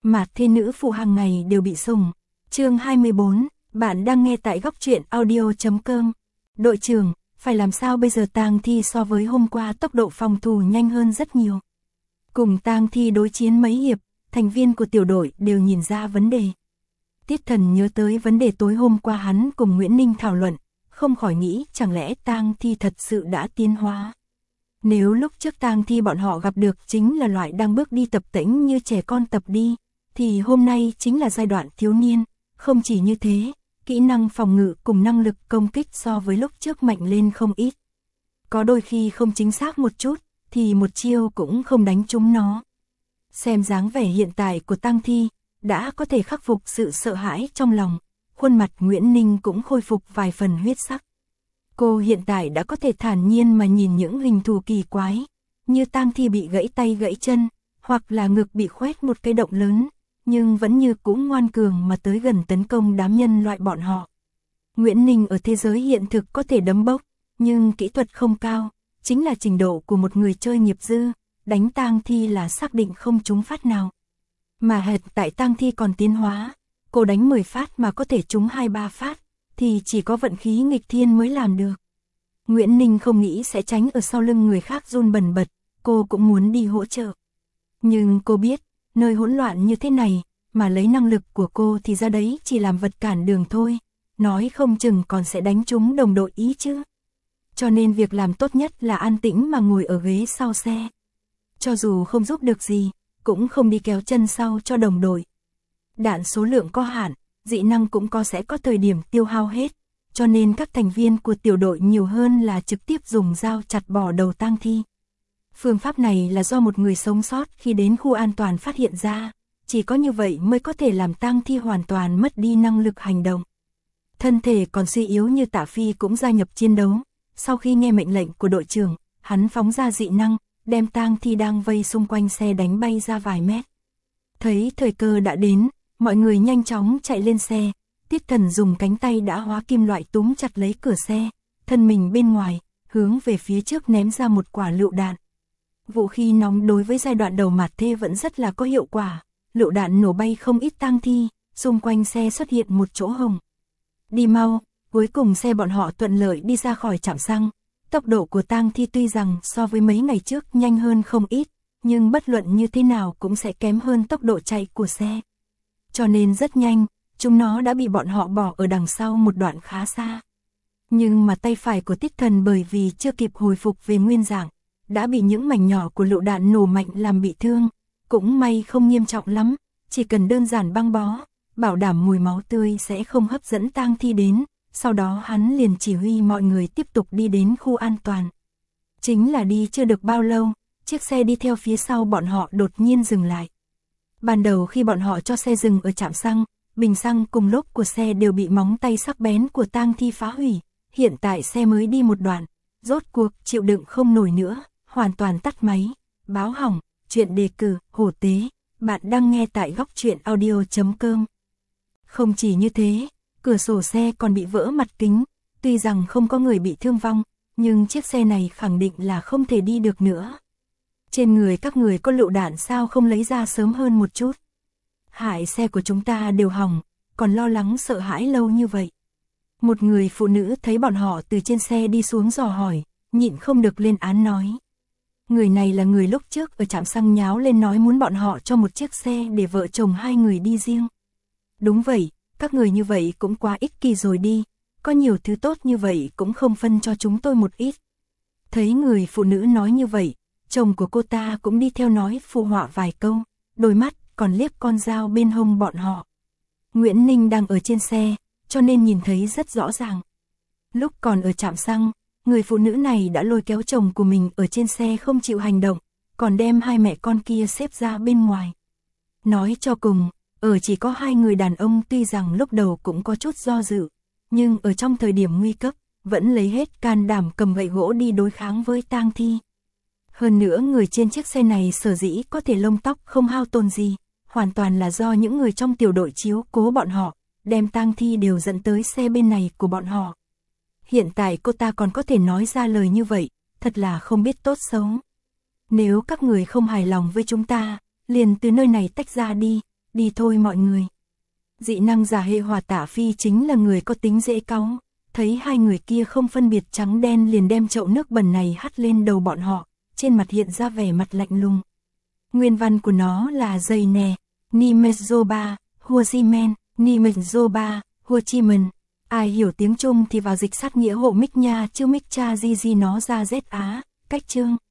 Mạt Thê nữ phụ hàng ngày đều bị sủng. Chương 24, bạn đang nghe tại góc truyện audio.com. Đội trưởng, phải làm sao bây giờ? Tang Thi so với hôm qua tốc độ phòng thủ nhanh hơn rất nhiều. Cùng Tang Thi đối chiến mấy hiệp, thành viên của tiểu đội đều nhìn ra vấn đề. Tiết Thần nhớ tới vấn đề tối hôm qua hắn cùng Nguyễn Ninh thảo luận, không khỏi nghĩ chẳng lẽ Tang Thi thật sự đã tiến hóa. Nếu lúc trước Tang Thi bọn họ gặp được chính là loại đang bước đi tập tễnh như trẻ con tập đi, thì hôm nay chính là giai đoạn thiếu niên. Không chỉ như thế, kỹ năng phòng ngự cùng năng lực công kích so với lúc trước mạnh lên không ít. Có đôi khi không chính xác một chút, thì một chiêu cũng không đánh trúng nó. Xem dáng vẻ hiện tại của Tang Thi, đã có thể khắc phục sự sợ hãi trong lòng, khuôn mặt Nguyễn Ninh cũng khôi phục vài phần huyết sắc. Cô hiện tại đã có thể thản nhiên mà nhìn những hình thù kỳ quái, như Tang Thi bị gãy tay gãy chân, hoặc là ngực bị khoét một cái động lớn, nhưng vẫn như cũng ngoan cường mà tới gần tấn công đám nhân loại bọn họ. Nguyễn Ninh ở thế giới hiện thực có thể đấm bốc, nhưng kỹ thuật không cao, chính là trình độ của một người chơi nghiệp dư, đánh Tang Thi là xác định không trúng phát nào. Mà hệt tại Tang Thi còn tiến hóa, cô đánh 10 phát mà có thể trúng 2-3 phát, thì chỉ có vận khí nghịch thiên mới làm được. Nguyễn Ninh không nghĩ sẽ tránh ở sau lưng người khác run bần bật, cô cũng muốn đi hỗ trợ. Nhưng cô biết, nơi hỗn loạn như thế này, mà lấy năng lực của cô thì ra đấy chỉ làm vật cản đường thôi, nói không chừng còn sẽ đánh trúng đồng đội ý chứ. Cho nên việc làm tốt nhất là an tĩnh mà ngồi ở ghế sau xe. Cho dù không giúp được gì, cũng không đi kéo chân sau cho đồng đội. Đạn số lượng có hạn, dị năng cũng sẽ có thời điểm tiêu hao hết, cho nên các thành viên của tiểu đội nhiều hơn là trực tiếp dùng dao chặt bỏ đầu Tang Thi. Phương pháp này là do một người sống sót khi đến khu an toàn phát hiện ra, chỉ có như vậy mới có thể làm Tang Thi hoàn toàn mất đi năng lực hành động. Thân thể còn suy yếu như Tạ Phi cũng gia nhập chiến đấu, sau khi nghe mệnh lệnh của đội trưởng, hắn phóng ra dị năng, đem Tang Thi đang vây xung quanh xe đánh bay ra vài mét. Thấy thời cơ đã đến, mọi người nhanh chóng chạy lên xe, Tiết Thần dùng cánh tay đã hóa kim loại túm chặt lấy cửa xe, thân mình bên ngoài, hướng về phía trước ném ra một quả lựu đạn. Vũ khí nóng đối với giai đoạn đầu Mạt Thê vẫn rất là có hiệu quả, lựu đạn nổ bay không ít Tang Thi, xung quanh xe xuất hiện một chỗ hồng. Đi mau, cuối cùng xe bọn họ thuận lợi đi ra khỏi trạm xăng. Tốc độ của Tang Thi tuy rằng so với mấy ngày trước nhanh hơn không ít, nhưng bất luận như thế nào cũng sẽ kém hơn tốc độ chạy của xe. Cho nên rất nhanh, chúng nó đã bị bọn họ bỏ ở đằng sau một đoạn khá xa. Nhưng mà tay phải của Tiết Thần bởi vì chưa kịp hồi phục về nguyên dạng, đã bị những mảnh nhỏ của lựu đạn nổ mạnh làm bị thương, cũng may không nghiêm trọng lắm, chỉ cần đơn giản băng bó, bảo đảm mùi máu tươi sẽ không hấp dẫn Tang Thi đến. Sau đó hắn liền chỉ huy mọi người tiếp tục đi đến khu an toàn. Chính là đi chưa được bao lâu, chiếc xe đi theo phía sau bọn họ đột nhiên dừng lại. Ban đầu khi bọn họ cho xe dừng ở trạm xăng, bình xăng cùng lốp của xe đều bị móng tay sắc bén của Tang Thi phá hủy. Hiện tại xe mới đi một đoạn, rốt cuộc chịu đựng không nổi nữa, hoàn toàn tắt máy. Báo hỏng, chuyện đề cử, hổ tế. Bạn đang nghe tại góc truyện audio.com. Không chỉ như thế, cửa sổ xe còn bị vỡ mặt kính, tuy rằng không có người bị thương vong, nhưng chiếc xe này khẳng định là không thể đi được nữa. Trên người các người có lựu đạn sao không lấy ra sớm hơn một chút? Hại xe của chúng ta đều hỏng, còn lo lắng sợ hãi lâu như vậy. Một người phụ nữ thấy bọn họ từ trên xe đi xuống dò hỏi, nhịn không được lên án nói. Người này là người lúc trước ở trạm xăng nháo lên nói muốn bọn họ cho một chiếc xe để vợ chồng hai người đi riêng. Đúng vậy. Các người như vậy cũng quá ích kỷ rồi đi, có nhiều thứ tốt như vậy cũng không phân cho chúng tôi một ít. Thấy người phụ nữ nói như vậy, chồng của cô ta cũng đi theo nói phụ họa vài câu, đôi mắt còn liếc con dao bên hông bọn họ. Nguyễn Ninh đang ở trên xe, cho nên nhìn thấy rất rõ ràng. Lúc còn ở trạm xăng, người phụ nữ này đã lôi kéo chồng của mình ở trên xe không chịu hành động, còn đem hai mẹ con kia xếp ra bên ngoài. Nói cho cùng, chỉ có hai người đàn ông tuy rằng lúc đầu cũng có chút do dự, nhưng ở trong thời điểm nguy cấp, vẫn lấy hết can đảm cầm gậy gỗ đi đối kháng với Tang Thi. Hơn nữa người trên chiếc xe này sở dĩ có thể lông tóc không hao tổn gì, hoàn toàn là do những người trong tiểu đội chiếu cố bọn họ, đem Tang Thi đều dẫn tới xe bên này của bọn họ. Hiện tại cô ta còn có thể nói ra lời như vậy, thật là không biết tốt xấu. Nếu các người không hài lòng với chúng ta, liền từ nơi này tách ra đi. đi thôi mọi người. Dị năng giả hệ hỏa Tả Phi chính là người có tính dễ cáu, thấy hai người kia không phân biệt trắng đen liền đem chậu nước bẩn này hắt lên đầu bọn họ, trên mặt hiện ra vẻ mặt lạnh lùng. Nguyên văn của nó là dây nè, Nimezoba, Hua Jimen, Nimezoba, Hua Chimen. Ai hiểu tiếng Trung thì vào dịch sát nghĩa hộ Mic nha chứ Mic cha di nó ra Z Á, cách chương.